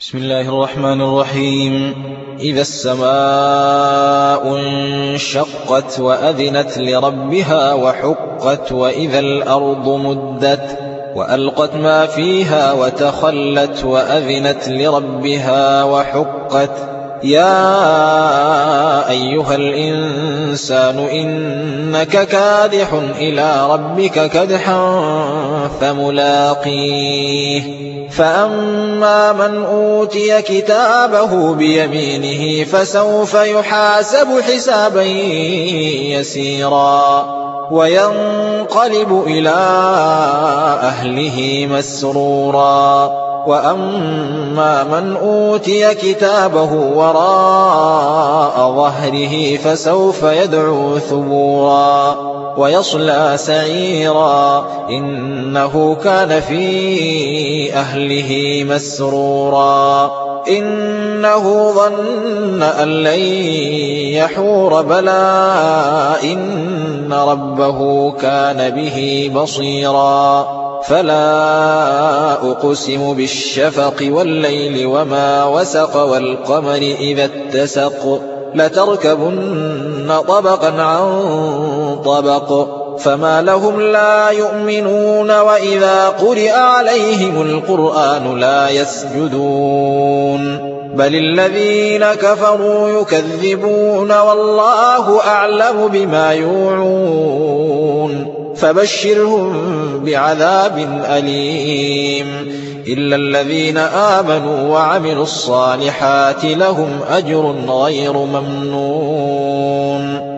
بسم الله الرحمن الرحيم. إذا السماء انشقت وأذنت لربها وحقت وإذا الأرض مدت وألقت ما فيها وتخلت وأذنت لربها وحقت. يا أيها الإنسان إنك كادح إلى ربك كدحا فملاقيه. فأما من أوتي كتابه بيمينه فسوف يحاسب حسابا يسيرا وينقلب إلى أهله مسرورا. وأما من أوتي كتابه وراء ظهره فسوف يدعو ثبورا ويصلى سعيرا إنه كان في أهله مسرورا. إنه ظن أن لن يحور بلى إن ربه كان به بصيرا. فلا أقسم بالشفق والليل وما وسق والقمر إذا اتسق لتركبن طبقا عن طبق فما لهم لا يؤمنون وإذا قرئ عليهم القرآن لا يسجدون بل الذين كفروا يكذبون والله أعلم بما يوعون فبشرهم بعذاب أليم إلا الذين آمنوا وعملوا الصالحات لهم أجر غير ممنون.